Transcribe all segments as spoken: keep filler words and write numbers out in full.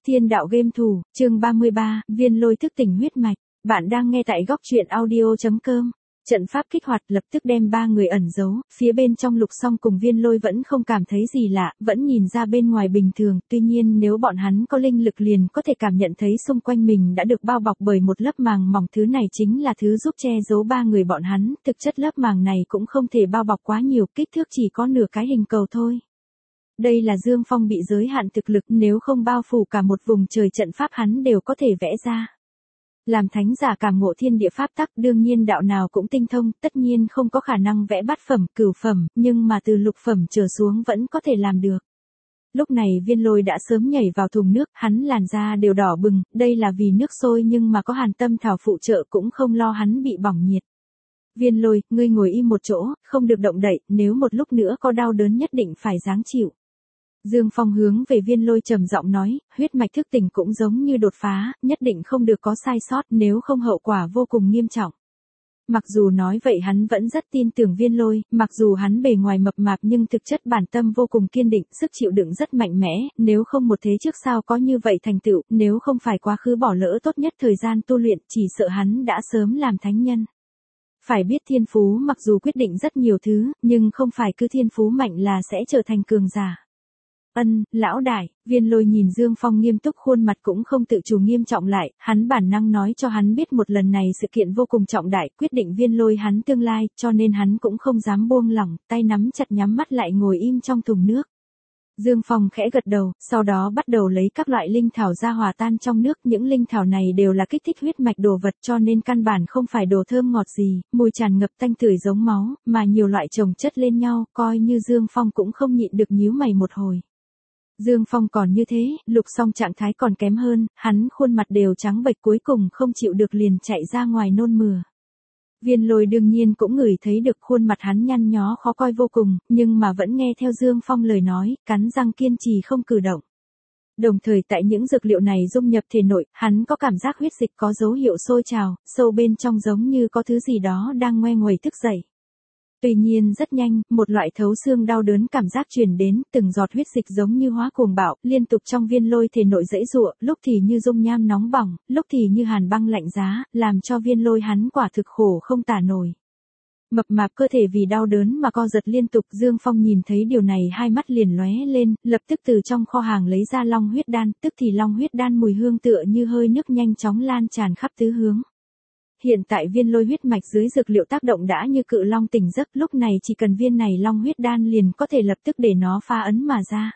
Thiên đạo game thủ, chương ba mươi ba, viên lôi thức tỉnh huyết mạch. Bạn đang nghe tại góc truyện audio chấm com. Trận pháp kích hoạt lập tức đem ba người ẩn giấu, phía bên trong Lục Song cùng viên lôi vẫn không cảm thấy gì lạ, vẫn nhìn ra bên ngoài bình thường, tuy nhiên nếu bọn hắn có linh lực liền có thể cảm nhận thấy xung quanh mình đã được bao bọc bởi một lớp màng mỏng, thứ này chính là thứ giúp che giấu ba người bọn hắn, thực chất lớp màng này cũng không thể bao bọc quá nhiều, kích thước chỉ có nửa cái hình cầu thôi. Đây là Dương Phong bị giới hạn thực lực, nếu không bao phủ cả một vùng trời trận pháp hắn đều có thể vẽ ra. Làm thánh giả cảm ngộ thiên địa pháp tắc, đương nhiên đạo nào cũng tinh thông, tất nhiên không có khả năng vẽ bát phẩm, cửu phẩm, nhưng mà từ lục phẩm trở xuống vẫn có thể làm được. Lúc này viên lôi đã sớm nhảy vào thùng nước, hắn làn da đều đỏ bừng, đây là vì nước sôi nhưng mà có hàn tâm thảo phụ trợ cũng không lo hắn bị bỏng nhiệt. Viên lôi, ngươi ngồi im một chỗ, không được động đậy, nếu một lúc nữa có đau đớn nhất định phải ráng chịu. Dương Phong hướng về viên lôi trầm giọng nói, huyết mạch thức tỉnh cũng giống như đột phá, nhất định không được có sai sót, nếu không hậu quả vô cùng nghiêm trọng. Mặc dù nói vậy hắn vẫn rất tin tưởng viên lôi, mặc dù hắn bề ngoài mập mạp nhưng thực chất bản tâm vô cùng kiên định, sức chịu đựng rất mạnh mẽ, nếu không một thế trước sao có như vậy thành tựu, nếu không phải quá khứ bỏ lỡ tốt nhất thời gian tu luyện, chỉ sợ hắn đã sớm làm thánh nhân. Phải biết thiên phú mặc dù quyết định rất nhiều thứ, nhưng không phải cứ thiên phú mạnh là sẽ trở thành cường giả. Ân, lão đại, viên lôi nhìn Dương Phong nghiêm túc, khuôn mặt cũng không tự chủ nghiêm trọng lại, hắn bản năng nói cho hắn biết một lần này sự kiện vô cùng trọng đại, quyết định viên lôi hắn tương lai, cho nên hắn cũng không dám buông lỏng, tay nắm chặt nhắm mắt lại ngồi im trong thùng nước. Dương Phong khẽ gật đầu, sau đó bắt đầu lấy các loại linh thảo ra hòa tan trong nước, những linh thảo này đều là kích thích huyết mạch đồ vật cho nên căn bản không phải đồ thơm ngọt gì, mùi tràn ngập tanh tưởi giống máu, mà nhiều loại chồng chất lên nhau, coi như Dương Phong cũng không nhịn được nhíu mày một hồi. Dương Phong còn như thế, Lục Song trạng thái còn kém hơn, hắn khuôn mặt đều trắng bệch, cuối cùng không chịu được liền chạy ra ngoài nôn mửa. Viên lôi đương nhiên cũng ngửi thấy được khuôn mặt hắn nhăn nhó khó coi vô cùng, nhưng mà vẫn nghe theo Dương Phong lời nói, cắn răng kiên trì không cử động. Đồng thời tại những dược liệu này dung nhập thể nội, hắn có cảm giác huyết dịch có dấu hiệu sôi trào, sâu bên trong giống như có thứ gì đó đang ngoe nguẩy thức dậy. Tuy nhiên rất nhanh, một loại thấu xương đau đớn cảm giác truyền đến, từng giọt huyết dịch giống như hóa cuồng bạo, liên tục trong viên lôi thể nội dãy giụa, lúc thì như dung nham nóng bỏng, lúc thì như hàn băng lạnh giá, làm cho viên lôi hắn quả thực khổ không tả nổi. Mập mạp cơ thể vì đau đớn mà co giật liên tục, Dương Phong nhìn thấy điều này hai mắt liền lóe lên, lập tức từ trong kho hàng lấy ra long huyết đan, tức thì long huyết đan mùi hương tựa như hơi nước nhanh chóng lan tràn khắp tứ hướng. Hiện tại viên lôi huyết mạch dưới dược liệu tác động đã như cự long tỉnh giấc, lúc này chỉ cần viên này long huyết đan liền có thể lập tức để nó pha ấn mà ra.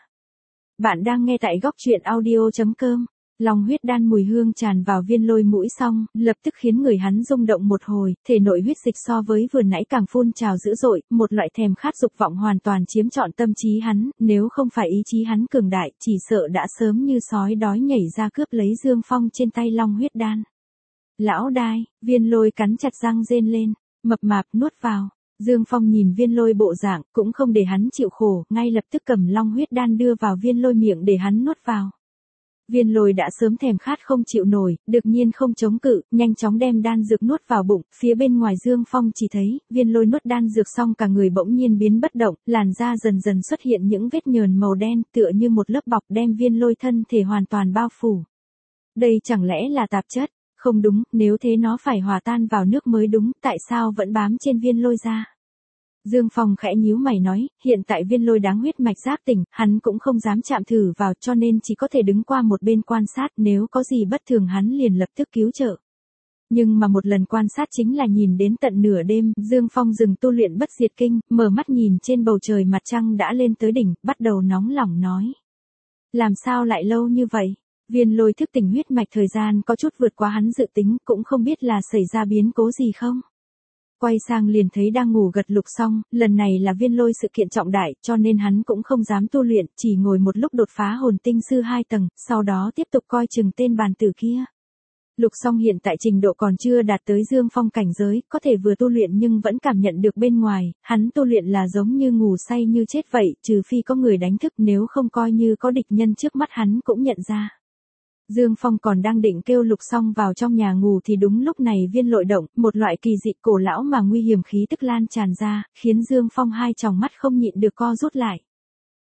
Bạn đang nghe tại góc truyện audio chấm com. Long huyết đan mùi hương tràn vào viên lôi mũi xong, lập tức khiến người hắn rung động một hồi, thể nội huyết dịch so với vừa nãy càng phun trào dữ dội, một loại thèm khát dục vọng hoàn toàn chiếm trọn tâm trí hắn, nếu không phải ý chí hắn cường đại, chỉ sợ đã sớm như sói đói nhảy ra cướp lấy Dương Phong trên tay long huyết đan. Lão đai, viên lôi cắn chặt răng rên lên, mập mạp nuốt vào. Dương Phong nhìn viên lôi bộ dạng, cũng không để hắn chịu khổ, ngay lập tức cầm long huyết đan đưa vào viên lôi miệng để hắn nuốt vào. Viên lôi đã sớm thèm khát không chịu nổi, đương nhiên không chống cự, nhanh chóng đem đan dược nuốt vào bụng, phía bên ngoài Dương Phong chỉ thấy, viên lôi nuốt đan dược xong cả người bỗng nhiên biến bất động, làn da dần dần xuất hiện những vết nhờn màu đen, tựa như một lớp bọc đem viên lôi thân thể hoàn toàn bao phủ. Đây chẳng lẽ là tạp chất? Không đúng, nếu thế nó phải hòa tan vào nước mới đúng, tại sao vẫn bám trên viên lôi ra? Dương Phong khẽ nhíu mày nói, hiện tại viên lôi đáng huyết mạch giác tỉnh, hắn cũng không dám chạm thử vào cho nên chỉ có thể đứng qua một bên quan sát, nếu có gì bất thường hắn liền lập tức cứu trợ. Nhưng mà một lần quan sát chính là nhìn đến tận nửa đêm, Dương Phong dừng tu luyện bất diệt kinh, mở mắt nhìn trên bầu trời mặt trăng đã lên tới đỉnh, bắt đầu nóng lòng nói. Làm sao lại lâu như vậy? Viên lôi thức tỉnh huyết mạch thời gian có chút vượt quá hắn dự tính, cũng không biết là xảy ra biến cố gì không. Quay sang liền thấy đang ngủ gật Lục Song, lần này là viên lôi sự kiện trọng đại, cho nên hắn cũng không dám tu luyện, chỉ ngồi một lúc đột phá hồn tinh sư hai tầng, sau đó tiếp tục coi chừng tên bàn tử kia. Lục Song hiện tại trình độ còn chưa đạt tới Dương Phong cảnh giới, có thể vừa tu luyện nhưng vẫn cảm nhận được bên ngoài, hắn tu luyện là giống như ngủ say như chết vậy, trừ phi có người đánh thức, nếu không coi như có địch nhân trước mắt hắn cũng nhận ra. Dương Phong còn đang định kêu Lục Song vào trong nhà ngủ thì đúng lúc này viên lôi động, một loại kỳ dị cổ lão mà nguy hiểm khí tức lan tràn ra, khiến Dương Phong hai tròng mắt không nhịn được co rút lại.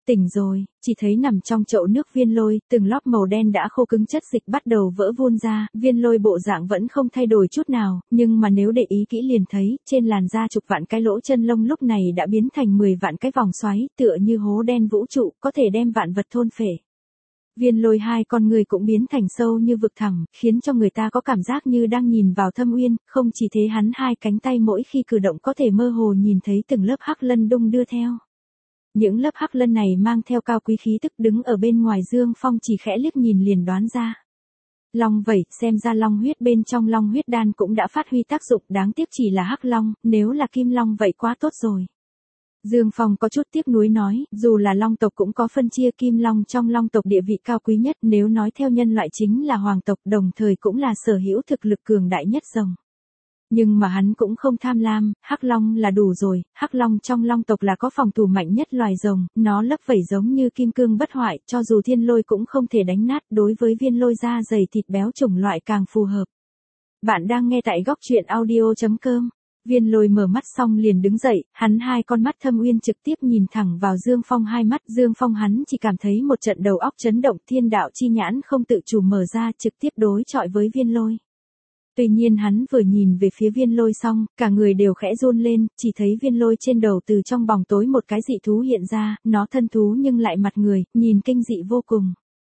Tỉnh rồi, chỉ thấy nằm trong chậu nước viên lôi, từng lóp màu đen đã khô cứng chất dịch bắt đầu vỡ vun ra, viên lôi bộ dạng vẫn không thay đổi chút nào, nhưng mà nếu để ý kỹ liền thấy, trên làn da chục vạn cái lỗ chân lông lúc này đã biến thành mười vạn cái vòng xoáy, tựa như hố đen vũ trụ, có thể đem vạn vật thôn phệ. Viên lôi hai con người cũng biến thành sâu như vực thẳm, khiến cho người ta có cảm giác như đang nhìn vào thâm uyên, không chỉ thế hắn hai cánh tay mỗi khi cử động có thể mơ hồ nhìn thấy từng lớp hắc lân đung đưa theo. Những lớp hắc lân này mang theo cao quý khí tức đứng ở bên ngoài Dương Phong chỉ khẽ liếc nhìn liền đoán ra. Long vẩy, xem ra long huyết bên trong long huyết đan cũng đã phát huy tác dụng, đáng tiếc chỉ là hắc long, nếu là kim long vậy quá tốt rồi. Dương Phong có chút tiếc nuối nói, dù là long tộc cũng có phân chia, kim long trong long tộc địa vị cao quý nhất, nếu nói theo nhân loại chính là hoàng tộc, đồng thời cũng là sở hữu thực lực cường đại nhất rồng. Nhưng mà hắn cũng không tham lam, hắc long là đủ rồi, hắc long trong long tộc là có phòng thủ mạnh nhất loài rồng, nó lấp vẩy giống như kim cương bất hoại, cho dù thiên lôi cũng không thể đánh nát, đối với viên lôi da dày thịt béo chủng loại càng phù hợp. Bạn đang nghe tại góc truyện audio chấm com. Viên lôi mở mắt xong liền đứng dậy, hắn hai con mắt thâm uyên trực tiếp nhìn thẳng vào Dương Phong hai mắt, Dương Phong hắn chỉ cảm thấy một trận đầu óc chấn động, thiên đạo chi nhãn không tự chủ mở ra trực tiếp đối chọi với viên lôi. Tuy nhiên hắn vừa nhìn về phía viên lôi xong, cả người đều khẽ run lên, chỉ thấy viên lôi trên đầu từ trong bóng tối một cái dị thú hiện ra, nó thân thú nhưng lại mặt người, nhìn kinh dị vô cùng.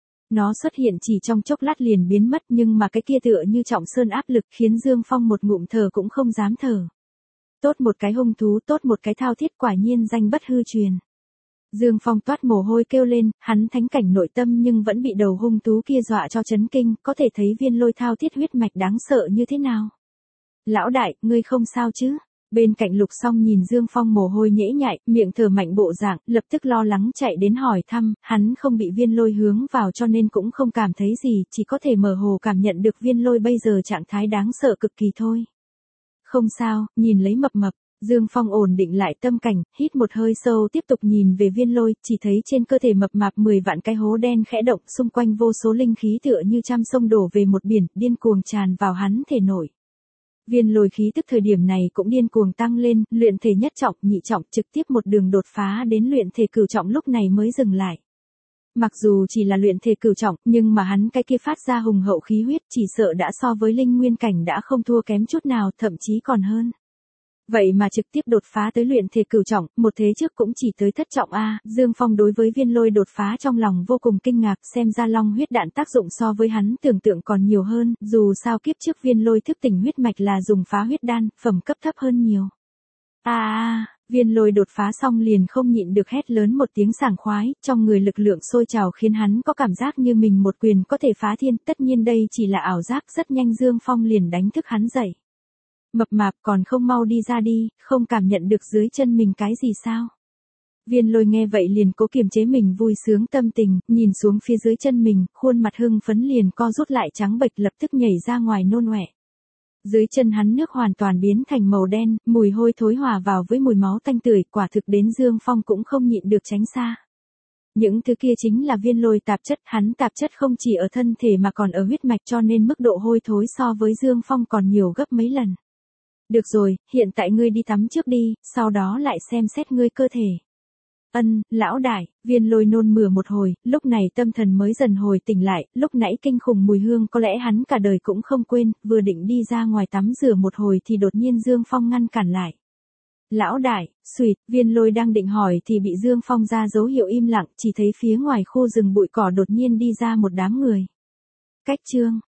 Nó xuất hiện chỉ trong chốc lát liền biến mất, nhưng mà cái kia tựa như trọng sơn áp lực khiến Dương Phong một ngụm thở cũng không dám thở. Tốt một cái hung thú, tốt một cái thao thiết, quả nhiên danh bất hư truyền. Dương Phong toát mồ hôi kêu lên, hắn thánh cảnh nội tâm nhưng vẫn bị đầu hung thú kia dọa cho chấn kinh, có thể thấy viên lôi thao thiết huyết mạch đáng sợ như thế nào. Lão đại, ngươi không sao chứ? Bên cạnh Lục Song nhìn Dương Phong mồ hôi nhễ nhại, miệng thở mạnh bộ dạng, lập tức lo lắng chạy đến hỏi thăm, hắn không bị viên lôi hướng vào cho nên cũng không cảm thấy gì, chỉ có thể mơ hồ cảm nhận được viên lôi bây giờ trạng thái đáng sợ cực kỳ thôi. Không sao, nhìn lấy mập mập. Dương Phong ổn định lại tâm cảnh, hít một hơi sâu tiếp tục nhìn về viên lôi, chỉ thấy trên cơ thể mập mạp mười vạn cái hố đen khẽ động, xung quanh vô số linh khí tựa như trăm sông đổ về một biển, điên cuồng tràn vào hắn thể nội. Viên lôi khí tức thời điểm này cũng điên cuồng tăng lên, luyện thể nhất trọng, nhị trọng, trực tiếp một đường đột phá đến luyện thể cửu trọng lúc này mới dừng lại. Mặc dù chỉ là luyện thể cửu trọng, nhưng mà hắn cái kia phát ra hùng hậu khí huyết chỉ sợ đã so với linh nguyên cảnh đã không thua kém chút nào, thậm chí còn hơn. Vậy mà trực tiếp đột phá tới luyện thể cửu trọng, một thế trước cũng chỉ tới thất trọng A, Dương Phong đối với viên lôi đột phá trong lòng vô cùng kinh ngạc, xem ra long huyết đạn tác dụng so với hắn tưởng tượng còn nhiều hơn, dù sao kiếp trước viên lôi thức tỉnh huyết mạch là dùng phá huyết đan, phẩm cấp thấp hơn nhiều. A a, viên lôi đột phá xong liền không nhịn được hét lớn một tiếng sảng khoái, trong người lực lượng sôi trào khiến hắn có cảm giác như mình một quyền có thể phá thiên, tất nhiên đây chỉ là ảo giác, rất nhanh Dương Phong liền đánh thức hắn dậy. Mập mạp còn không mau đi ra đi, không cảm nhận được dưới chân mình cái gì sao? Viên lôi nghe vậy liền cố kiềm chế mình vui sướng tâm tình, nhìn xuống phía dưới chân mình, khuôn mặt hưng phấn liền co rút lại trắng bệch lập tức nhảy ra ngoài nôn ọe. Dưới chân hắn nước hoàn toàn biến thành màu đen, mùi hôi thối hòa vào với mùi máu tanh tưởi, quả thực đến Dương Phong cũng không nhịn được tránh xa. Những thứ kia chính là viên lôi tạp chất, hắn tạp chất không chỉ ở thân thể mà còn ở huyết mạch cho nên mức độ hôi thối so với Dương Phong còn nhiều gấp mấy lần. Được rồi, hiện tại ngươi đi tắm trước đi, sau đó lại xem xét ngươi cơ thể. Ân, lão đại, viên lôi nôn mửa một hồi, lúc này tâm thần mới dần hồi tỉnh lại, lúc nãy kinh khủng mùi hương có lẽ hắn cả đời cũng không quên, vừa định đi ra ngoài tắm rửa một hồi thì đột nhiên Dương Phong ngăn cản lại. Lão đại, xùyt, viên lôi đang định hỏi thì bị Dương Phong ra dấu hiệu im lặng, chỉ thấy phía ngoài khu rừng bụi cỏ đột nhiên đi ra một đám người. Cách chương.